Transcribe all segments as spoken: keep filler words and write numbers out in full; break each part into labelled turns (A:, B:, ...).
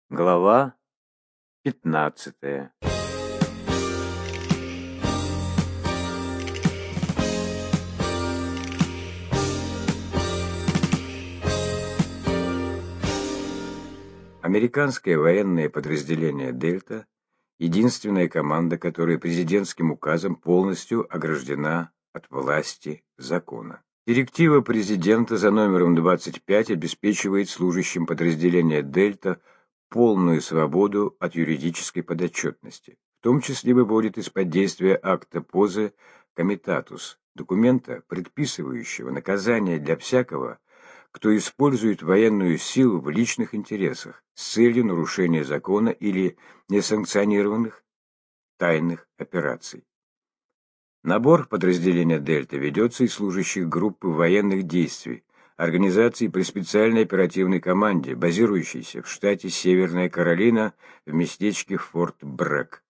A: Глава пятнадцатая. Американское военное подразделение «Дельта» — единственная команда, которая президентским указом полностью ограждена от власти закона. Директива президента за номером двадцать пять обеспечивает служащим подразделения «Дельта» полную свободу от юридической подотчетности, в том числе выводит из-под действия акта Позе комитатус, документа, предписывающего наказание для всякого, кто использует военную силу в личных интересах с целью нарушения закона или несанкционированных тайных операций. Набор в подразделение «Дельта» ведется из служащих группы военных действий, организации при специальной оперативной команде, базирующейся в штате Северная Каролина в местечке Форт Брэк.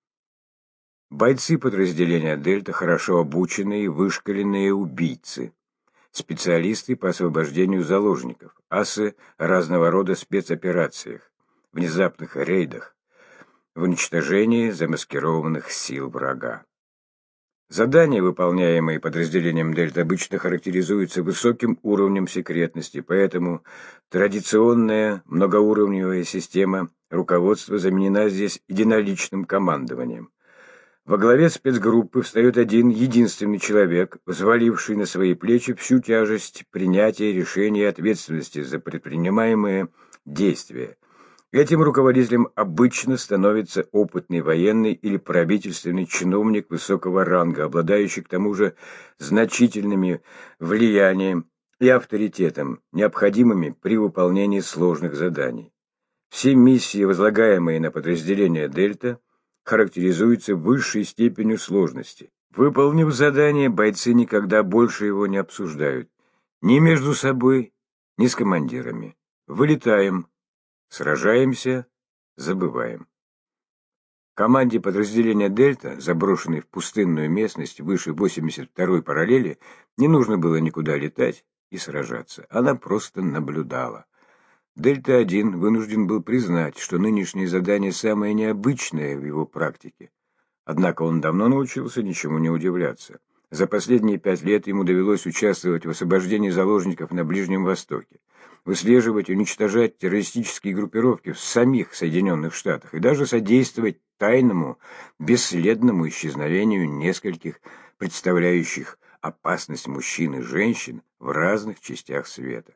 A: Бойцы подразделения «Дельта» хорошо обученные, вышколенные убийцы, специалисты по освобождению заложников, асы разного рода спецоперациях, внезапных рейдах, в уничтожении замаскированных сил врага. Задания, выполняемые подразделением «Дельта», обычно характеризуются высоким уровнем секретности, поэтому традиционная многоуровневая система руководства заменена здесь единоличным командованием. Во главе спецгруппы встает один единственный человек, взваливший на свои плечи всю тяжесть принятия решений и ответственности за предпринимаемые действия. Этим руководителем обычно становится опытный военный или правительственный чиновник высокого ранга, обладающий к тому же значительными влиянием и авторитетом, необходимыми при выполнении сложных заданий. Все миссии, возлагаемые на подразделение «Дельта», характеризуются высшей степенью сложности. Выполнив задание, бойцы никогда больше его не обсуждают, ни между собой, ни с командирами. Вылетаем. Сражаемся, забываем. Команде подразделения «Дельта», заброшенной в пустынную местность выше восемьдесят второй параллели, не нужно было никуда летать и сражаться. Она просто наблюдала. «Дельта-один» вынужден был признать, что нынешнее задание самое необычное в его практике. Однако он давно научился ничему не удивляться. За последние пять лет ему довелось участвовать в освобождении заложников на Ближнем Востоке, выслеживать и уничтожать террористические группировки в самих Соединенных Штатах и даже содействовать тайному, бесследному исчезновению нескольких представляющих опасность мужчин и женщин в разных частях света.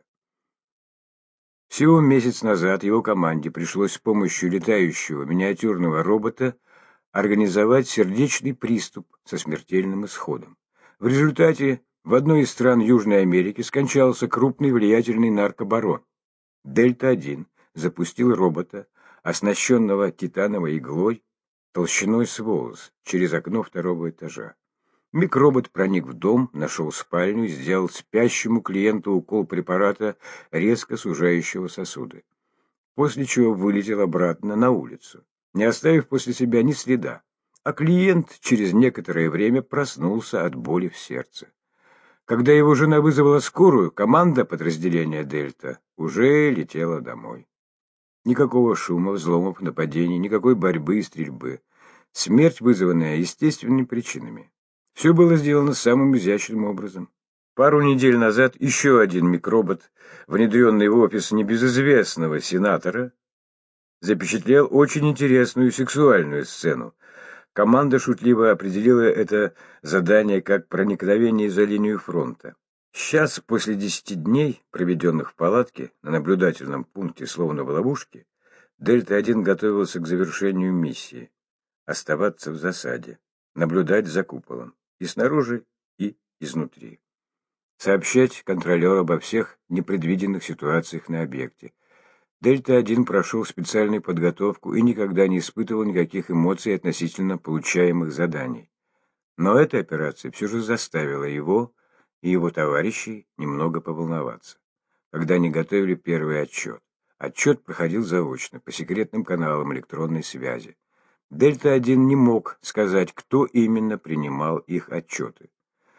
A: Всего месяц назад его команде пришлось с помощью летающего миниатюрного робота организовать сердечный приступ со смертельным исходом. В результате в одной из стран Южной Америки скончался крупный влиятельный наркобарон. «Дельта-один» запустил робота, оснащенного титановой иглой, толщиной с волос, через окно второго этажа. Микробот проник в дом, нашел спальню и сделал спящему клиенту укол препарата, резко сужающего сосуды, после чего вылетел обратно на улицу, не оставив после себя ни следа, а клиент через некоторое время проснулся от боли в сердце. Когда его жена вызвала скорую, команда подразделения «Дельта» уже летела домой. Никакого шума, взломов, нападений, никакой борьбы и стрельбы. Смерть, вызванная естественными причинами. Все было сделано самым изящным образом. Пару недель назад еще один микробот, внедренный в офис небезызвестного сенатора, запечатлел очень интересную сексуальную сцену. Команда шутливо определила это задание как проникновение за линию фронта. Сейчас, после десяти дней, проведенных в палатке, на наблюдательном пункте, словно в ловушке, «Дельта-один» готовился к завершению миссии – оставаться в засаде, наблюдать за куполом, и снаружи, и изнутри. Сообщать контролеру обо всех непредвиденных ситуациях на объекте. «Дельта-один» прошел специальную подготовку и никогда не испытывал никаких эмоций относительно получаемых заданий. Но эта операция все же заставила его и его товарищей немного поволноваться, когда они готовили первый отчет. Отчет проходил заочно, по секретным каналам электронной связи. «Дельта-один» не мог сказать, кто именно принимал их отчеты.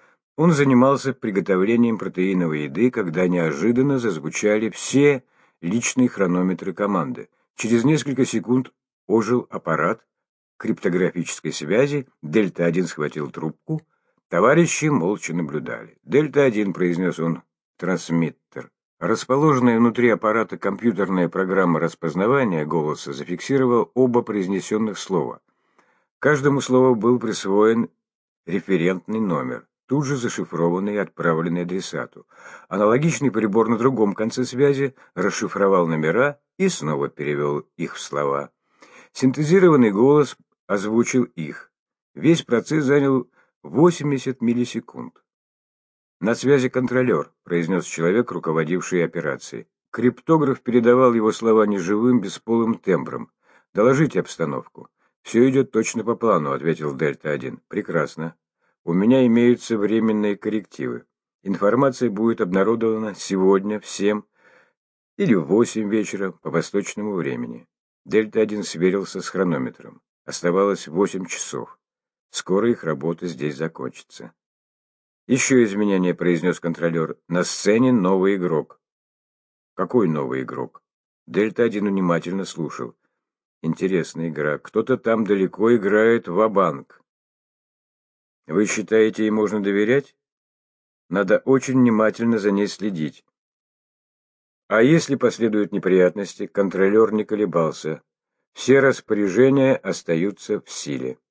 A: Он занимался приготовлением протеиновой еды, когда неожиданно зазвучали все личные хронометры команды. Через несколько секунд ожил аппарат криптографической связи. Дельта один схватил трубку. Товарищи молча наблюдали. «Дельта один», — произнес он, — «трансмиттер». Расположенная внутри аппарата компьютерная программа распознавания голоса зафиксировала оба произнесенных слова. Каждому слову был присвоен референтный номер, тут же зашифрованный и отправленный адресату. Аналогичный прибор на другом конце связи расшифровал номера и снова перевел их в слова. Синтезированный голос озвучил их. Весь процесс занял восемьдесят миллисекунд. «На связи контролер», — произнес человек, руководивший операцией. Криптограф передавал его слова неживым, бесполым тембром. «Доложите обстановку». «Все идет точно по плану», — ответил Дельта один. «Прекрасно. У меня имеются временные коррективы. Информация будет обнародована сегодня в семь или в восемь вечера по восточному времени». Дельта один сверился с хронометром. Оставалось восемь часов. Скоро их работа здесь закончится. «Еще изменения», — произнес контролер. «На сцене новый игрок». «Какой новый игрок?» Дельта один внимательно слушал. «Интересная игра. Кто-то там далеко играет ва-банк. Вы считаете, ей можно доверять? Надо очень внимательно за ней следить». А если последуют неприятности, контролер не колебался. Все распоряжения остаются в силе.